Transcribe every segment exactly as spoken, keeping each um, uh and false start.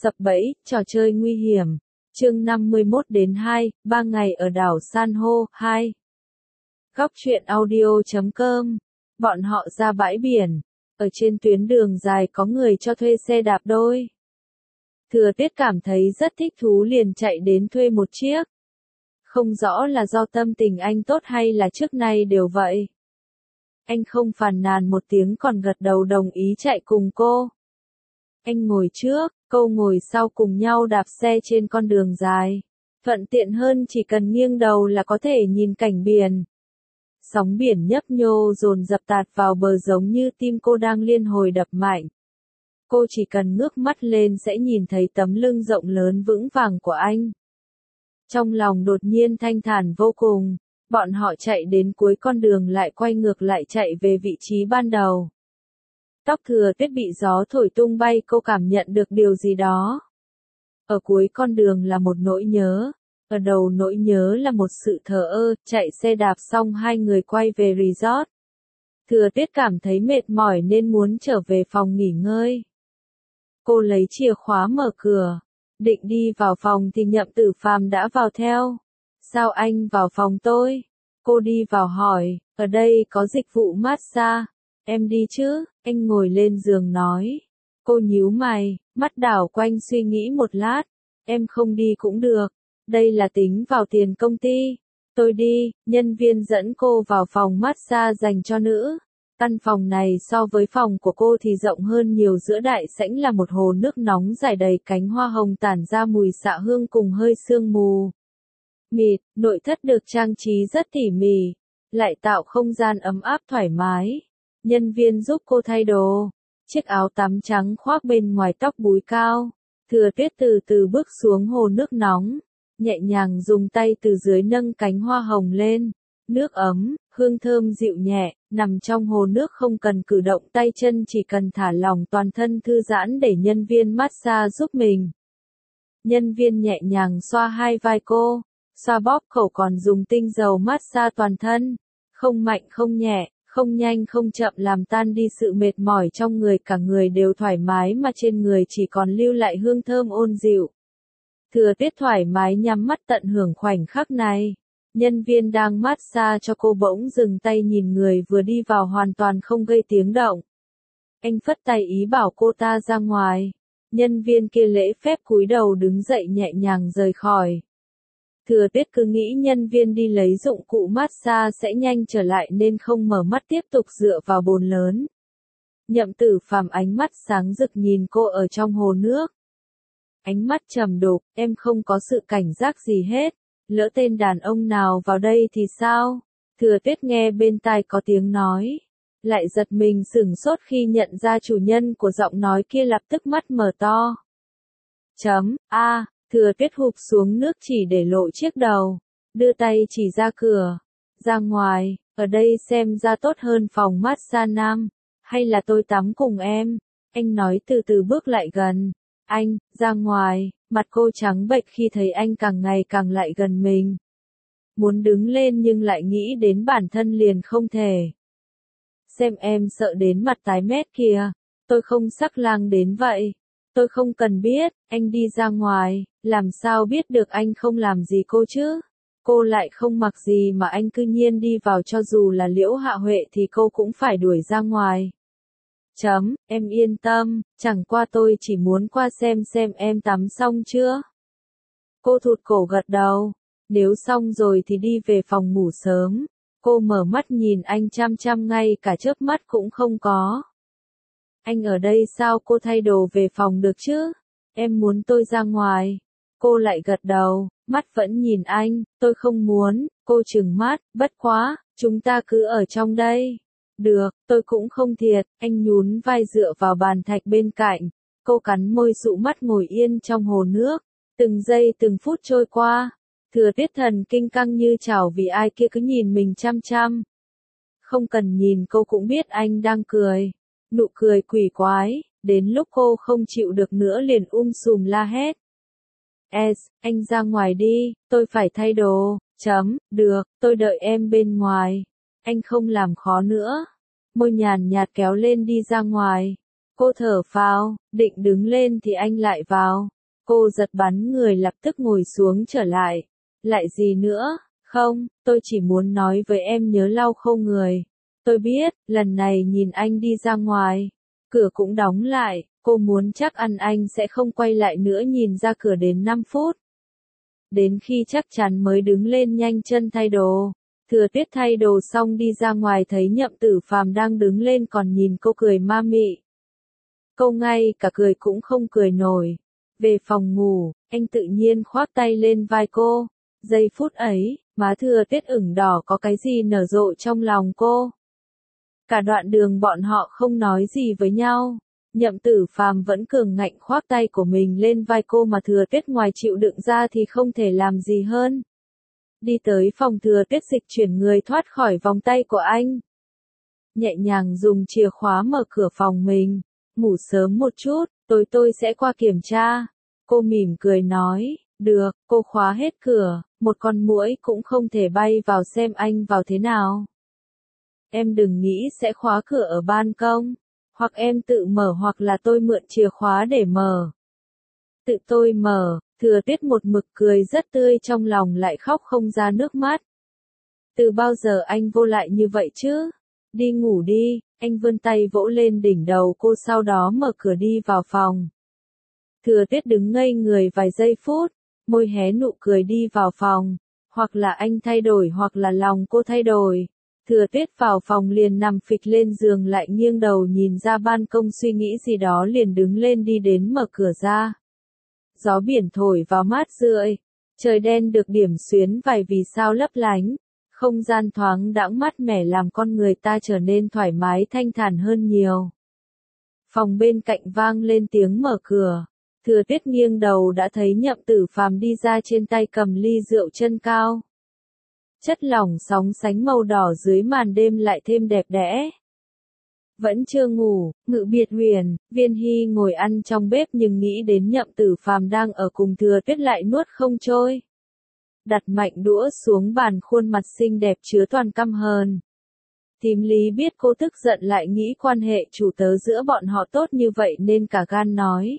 Sập bẫy, trò chơi nguy hiểm. Chương năm mươi mốt đến hai, ba ngày ở đảo San hô, hai. Góc truyện audio chấm com. Bọn họ ra bãi biển. Ở trên tuyến đường dài có người cho thuê xe đạp đôi. Thừa Tiết cảm thấy rất thích thú liền chạy đến thuê một chiếc. Không rõ là do tâm tình anh tốt hay là trước nay đều vậy. Anh không phàn nàn một tiếng còn gật đầu đồng ý chạy cùng cô. Anh ngồi trước, cô ngồi sau cùng nhau đạp xe trên con đường dài. Thuận tiện hơn chỉ cần nghiêng đầu là có thể nhìn cảnh biển. Sóng biển nhấp nhô dồn dập tạt vào bờ giống như tim cô đang liên hồi đập mạnh. Cô chỉ cần ngước mắt lên sẽ nhìn thấy tấm lưng rộng lớn vững vàng của anh. Trong lòng đột nhiên thanh thản vô cùng, bọn họ chạy đến cuối con đường lại quay ngược lại chạy về vị trí ban đầu. Tóc Thừa Tiết bị gió thổi tung bay, cô cảm nhận được điều gì đó. Ở cuối con đường là một nỗi nhớ, ở đầu nỗi nhớ là một sự thờ ơ. Chạy xe đạp xong hai người quay về resort. Thừa Tiết cảm thấy mệt mỏi nên muốn trở về phòng nghỉ ngơi. Cô lấy chìa khóa mở cửa, định đi vào phòng thì Nhậm Tử Phàm đã vào theo. Sao anh vào phòng tôi? Cô đi vào hỏi, ở đây có dịch vụ massage. Em đi chứ? Anh ngồi lên giường nói. Cô nhíu mày, mắt đảo quanh suy nghĩ một lát. Em không đi cũng được. Đây là tính vào tiền công ty. Tôi đi. Nhân viên dẫn cô vào phòng massage dành cho nữ. Căn phòng này so với phòng của cô thì rộng hơn nhiều, giữa đại sảnh là một hồ nước nóng rải đầy cánh hoa hồng tản ra mùi xạ hương cùng hơi sương mù mịt. Nội thất được trang trí rất tỉ mỉ, lại tạo không gian ấm áp thoải mái. Nhân viên giúp cô thay đồ, chiếc áo tắm trắng khoác bên ngoài tóc búi cao. Thừa Tiết từ từ bước xuống hồ nước nóng, nhẹ nhàng dùng tay từ dưới nâng cánh hoa hồng lên. Nước ấm, hương thơm dịu nhẹ, nằm trong hồ nước không cần cử động tay chân, chỉ cần thả lỏng toàn thân thư giãn để nhân viên massage giúp mình. Nhân viên nhẹ nhàng xoa hai vai cô, xoa bóp khẩu còn dùng tinh dầu massage toàn thân. Không mạnh không nhẹ, không nhanh không chậm làm tan đi sự mệt mỏi trong người, cả người đều thoải mái mà trên người chỉ còn lưu lại hương thơm ôn dịu. Thừa Tiết thoải mái nhắm mắt tận hưởng khoảnh khắc này. Nhân viên đang massage cho cô bỗng dừng tay nhìn người vừa đi vào hoàn toàn không gây tiếng động. Anh phất tay ý bảo cô ta ra ngoài. Nhân viên kia lễ phép cúi đầu đứng dậy nhẹ nhàng rời khỏi. Thừa Tiết cứ nghĩ nhân viên đi lấy dụng cụ massage sẽ nhanh trở lại nên không mở mắt tiếp tục dựa vào bồn lớn. Nhậm Tử Phàm ánh mắt sáng rực nhìn cô ở trong hồ nước. Ánh mắt trầm đục, em không có sự cảnh giác gì hết. Lỡ tên đàn ông nào vào đây thì sao? Thừa Tiết nghe bên tai có tiếng nói. Lại giật mình sửng sốt khi nhận ra chủ nhân của giọng nói kia, lập tức mắt mở to. Chấm, a, Thừa Tiết hụp xuống nước chỉ để lộ chiếc đầu. Đưa tay chỉ ra cửa. Ra ngoài, ở đây xem ra tốt hơn phòng massage nam. Hay là tôi tắm cùng em? Anh nói từ từ bước lại gần. Anh, ra ngoài. Mặt cô trắng bệch khi thấy anh càng ngày càng lại gần mình. Muốn đứng lên nhưng lại nghĩ đến bản thân liền không thể. Xem em sợ đến mặt tái mét kìa. Tôi không sắc lang đến vậy. Tôi không cần biết, anh đi ra ngoài, làm sao biết được anh không làm gì cô chứ? Cô lại không mặc gì mà anh cư nhiên đi vào, cho dù là Liễu Hạ Huệ thì cô cũng phải đuổi ra ngoài. Chấm, em yên tâm, chẳng qua tôi chỉ muốn qua xem xem em tắm xong chưa. Cô thụt cổ gật đầu, nếu xong rồi thì đi về phòng ngủ sớm. Cô mở mắt nhìn anh chăm chăm, ngay cả chớp mắt cũng không có. Anh ở đây sao? Cô thay đồ về phòng được chứ? Em muốn tôi ra ngoài. Cô lại gật đầu, mắt vẫn nhìn anh. Tôi không muốn. Cô trừng mắt, bất quá, chúng ta cứ ở trong đây. Được, tôi cũng không thiệt. Anh nhún vai dựa vào bàn thạch bên cạnh. Cô cắn môi dụ mắt ngồi yên trong hồ nước. Từng giây từng phút trôi qua. Thừa Tiết thần kinh căng như chảo vì ai kia cứ nhìn mình chăm chăm. Không cần nhìn cô cũng biết anh đang cười. Nụ cười quỷ quái, đến lúc cô không chịu được nữa liền um sùm la hét. Es, anh ra ngoài đi, tôi phải thay đồ. Chấm, được, tôi đợi em bên ngoài. Anh không làm khó nữa. Môi nhàn nhạt kéo lên đi ra ngoài. Cô thở phào, định đứng lên thì anh lại vào. Cô giật bắn người lập tức ngồi xuống trở lại. Lại gì nữa? Không, tôi chỉ muốn nói với em nhớ lau khô người. Tôi biết, lần này nhìn anh đi ra ngoài. Cửa cũng đóng lại, cô muốn chắc ăn anh sẽ không quay lại nữa nhìn ra cửa đến năm phút. Đến khi chắc chắn mới đứng lên nhanh chân thay đồ. Thừa Tuyết thay đồ xong đi ra ngoài thấy Nhậm Tử Phàm đang đứng lên còn nhìn cô cười ma mị. Cô ngay cả cười cũng không cười nổi. Về phòng ngủ, anh tự nhiên khoác tay lên vai cô. Giây phút ấy, má Thừa Tuyết ửng đỏ có cái gì nở rộ trong lòng cô. Cả đoạn đường bọn họ không nói gì với nhau. Nhậm Tử Phàm vẫn cường ngạnh khoác tay của mình lên vai cô mà Thừa Tuyết ngoài chịu đựng ra thì không thể làm gì hơn. Đi tới phòng Thừa Tuyết dịch chuyển người thoát khỏi vòng tay của anh. Nhẹ nhàng dùng chìa khóa mở cửa phòng mình. Ngủ sớm một chút, tối tôi sẽ qua kiểm tra. Cô mỉm cười nói, được, cô khóa hết cửa, một con muỗi cũng không thể bay vào xem anh vào thế nào. Em đừng nghĩ sẽ khóa cửa ở ban công, hoặc em tự mở hoặc là tôi mượn chìa khóa để mở. Tự tôi mở, Thừa Tuyết một mực cười rất tươi trong lòng lại khóc không ra nước mắt. Từ bao giờ anh vô lại như vậy chứ? Đi ngủ đi, anh vươn tay vỗ lên đỉnh đầu cô sau đó mở cửa đi vào phòng. Thừa Tuyết đứng ngây người vài giây phút, môi hé nụ cười đi vào phòng, hoặc là anh thay đổi hoặc là lòng cô thay đổi. Thừa Tuyết vào phòng liền nằm phịch lên giường lại nghiêng đầu nhìn ra ban công suy nghĩ gì đó liền đứng lên đi đến mở cửa ra. Gió biển thổi vào mát rượi, trời đen được điểm xuyến vài vì sao lấp lánh, không gian thoáng đãng mát mẻ làm con người ta trở nên thoải mái thanh thản hơn nhiều. Phòng bên cạnh vang lên tiếng mở cửa, Thừa Tuyết nghiêng đầu đã thấy Nhậm Tử Phàm đi ra trên tay cầm ly rượu chân cao. Chất lỏng sóng sánh màu đỏ dưới màn đêm lại thêm đẹp đẽ. Vẫn chưa ngủ, Ngự Biệt Huyền, Viên Hy ngồi ăn trong bếp nhưng nghĩ đến Nhậm Tử Phàm đang ở cùng Thừa Tuyết lại nuốt không trôi. Đặt mạnh đũa xuống bàn khuôn mặt xinh đẹp chứa toàn căm hờn. Thím Lý biết cô tức giận lại nghĩ quan hệ chủ tớ giữa bọn họ tốt như vậy nên cả gan nói.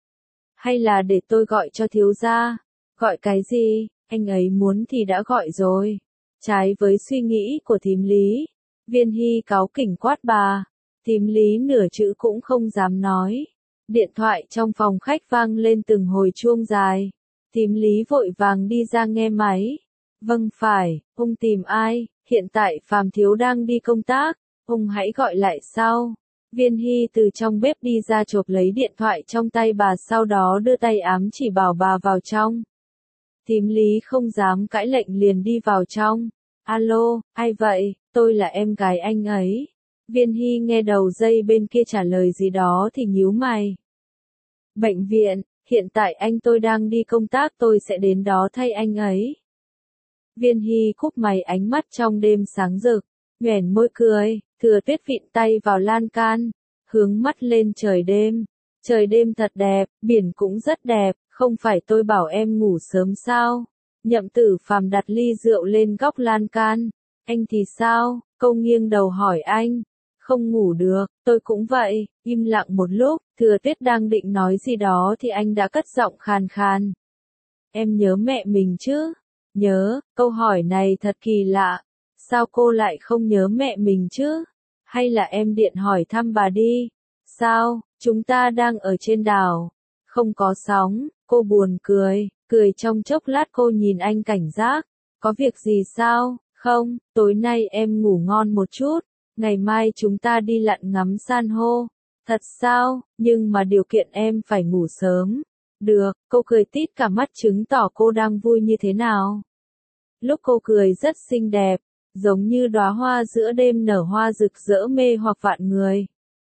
Hay là để tôi gọi cho thiếu gia? Gọi cái gì? Anh ấy muốn thì đã gọi rồi. Trái với suy nghĩ của thím Lý, Viên Hy cáu kỉnh quát bà. Thím Lý nửa chữ cũng không dám nói. Điện thoại trong phòng khách vang lên từng hồi chuông dài. Thím Lý vội vàng đi ra nghe máy. Vâng phải, ông tìm ai? Hiện tại Phàm thiếu đang đi công tác, ông hãy gọi lại sau. Viên Hy từ trong bếp đi ra chộp lấy điện thoại trong tay bà sau đó đưa tay ám chỉ bảo bà vào trong. Thím Lý không dám cãi lệnh liền đi vào trong. Alo, ai vậy? Tôi là em gái anh ấy. Viên Hy nghe đầu dây bên kia trả lời gì đó thì nhíu mày. Bệnh viện, hiện tại anh tôi đang đi công tác tôi sẽ đến đó thay anh ấy. Viên Hy cúp máy ánh mắt trong đêm sáng rực, nhoẻn môi cười, Thừa Tuyết vịn tay vào lan can, hướng mắt lên trời đêm. Trời đêm thật đẹp, biển cũng rất đẹp, không phải tôi bảo em ngủ sớm sao? Nhậm Tử Phàm đặt ly rượu lên góc lan can. Anh thì sao? Cô nghiêng đầu hỏi anh. Không ngủ được, tôi cũng vậy. Im lặng một lúc, Thừa Tuyết đang định nói gì đó thì anh đã cất giọng khàn khàn. Em nhớ mẹ mình chứ? Nhớ, câu hỏi này thật kỳ lạ. Sao cô lại không nhớ mẹ mình chứ? Hay là em điện hỏi thăm bà đi? Sao, chúng ta đang ở trên đảo. Không có sóng, cô buồn cười, cười trong chốc lát cô nhìn anh cảnh giác. Có việc gì sao? Không, tối nay em ngủ ngon một chút. Ngày mai chúng ta đi lặn ngắm san hô. Thật sao, nhưng mà điều kiện em phải ngủ sớm. Được, cô cười tít cả mắt chứng tỏ cô đang vui như thế nào. Lúc cô cười rất xinh đẹp, giống như đóa hoa giữa đêm nở hoa rực rỡ mê hoặc vạn người.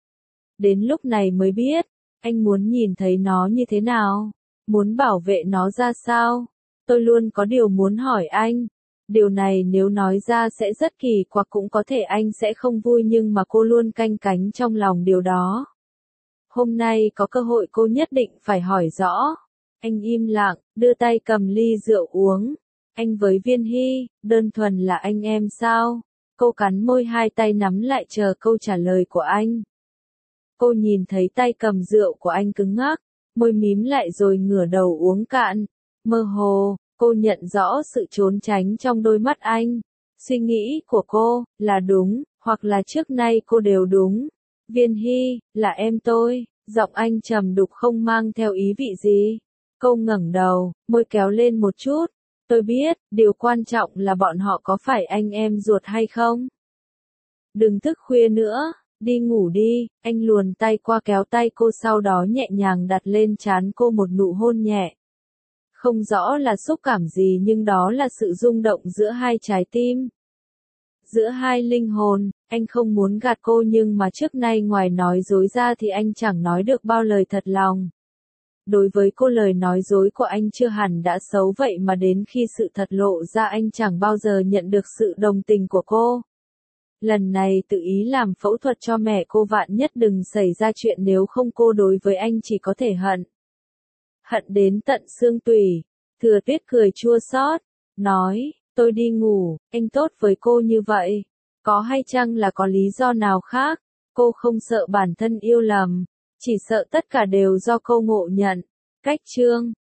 Đến lúc này mới biết, anh muốn nhìn thấy nó như thế nào, muốn bảo vệ nó ra sao. Tôi luôn có điều muốn hỏi anh. Điều này nếu nói ra sẽ rất kỳ quặc cũng có thể anh sẽ không vui nhưng mà cô luôn canh cánh trong lòng điều đó. Hôm nay có cơ hội cô nhất định phải hỏi rõ. Anh im lặng, đưa tay cầm ly rượu uống. Anh với Viên Hy, đơn thuần là anh em sao? Cô cắn môi hai tay nắm lại chờ câu trả lời của anh. Cô nhìn thấy tay cầm rượu của anh cứng ngắc, môi mím lại rồi ngửa đầu uống cạn. Mơ hồ, cô nhận rõ sự trốn tránh trong đôi mắt anh. Suy nghĩ của cô, là đúng, hoặc là trước nay cô đều đúng. Viên Hy, là em tôi, giọng anh trầm đục không mang theo ý vị gì. Cô ngẩng đầu, môi kéo lên một chút. Tôi biết, điều quan trọng là bọn họ có phải anh em ruột hay không? Đừng thức khuya nữa, đi ngủ đi, anh luồn tay qua kéo tay cô sau đó nhẹ nhàng đặt lên trán cô một nụ hôn nhẹ. Không rõ là xúc cảm gì nhưng đó là sự rung động giữa hai trái tim. Giữa hai linh hồn, anh không muốn gạt cô nhưng mà trước nay ngoài nói dối ra thì anh chẳng nói được bao lời thật lòng. Đối với cô lời nói dối của anh chưa hẳn đã xấu vậy mà đến khi sự thật lộ ra anh chẳng bao giờ nhận được sự đồng tình của cô. Lần này tự ý làm phẫu thuật cho mẹ cô vạn nhất đừng xảy ra chuyện nếu không cô đối với anh chỉ có thể hận. Hận đến tận xương tủy. Thừa Tuyết cười chua xót, nói, tôi đi ngủ, anh tốt với cô như vậy. Có hay chăng là có lý do nào khác? Cô không sợ bản thân yêu lầm, chỉ sợ tất cả đều do cô ngộ nhận. Cách chương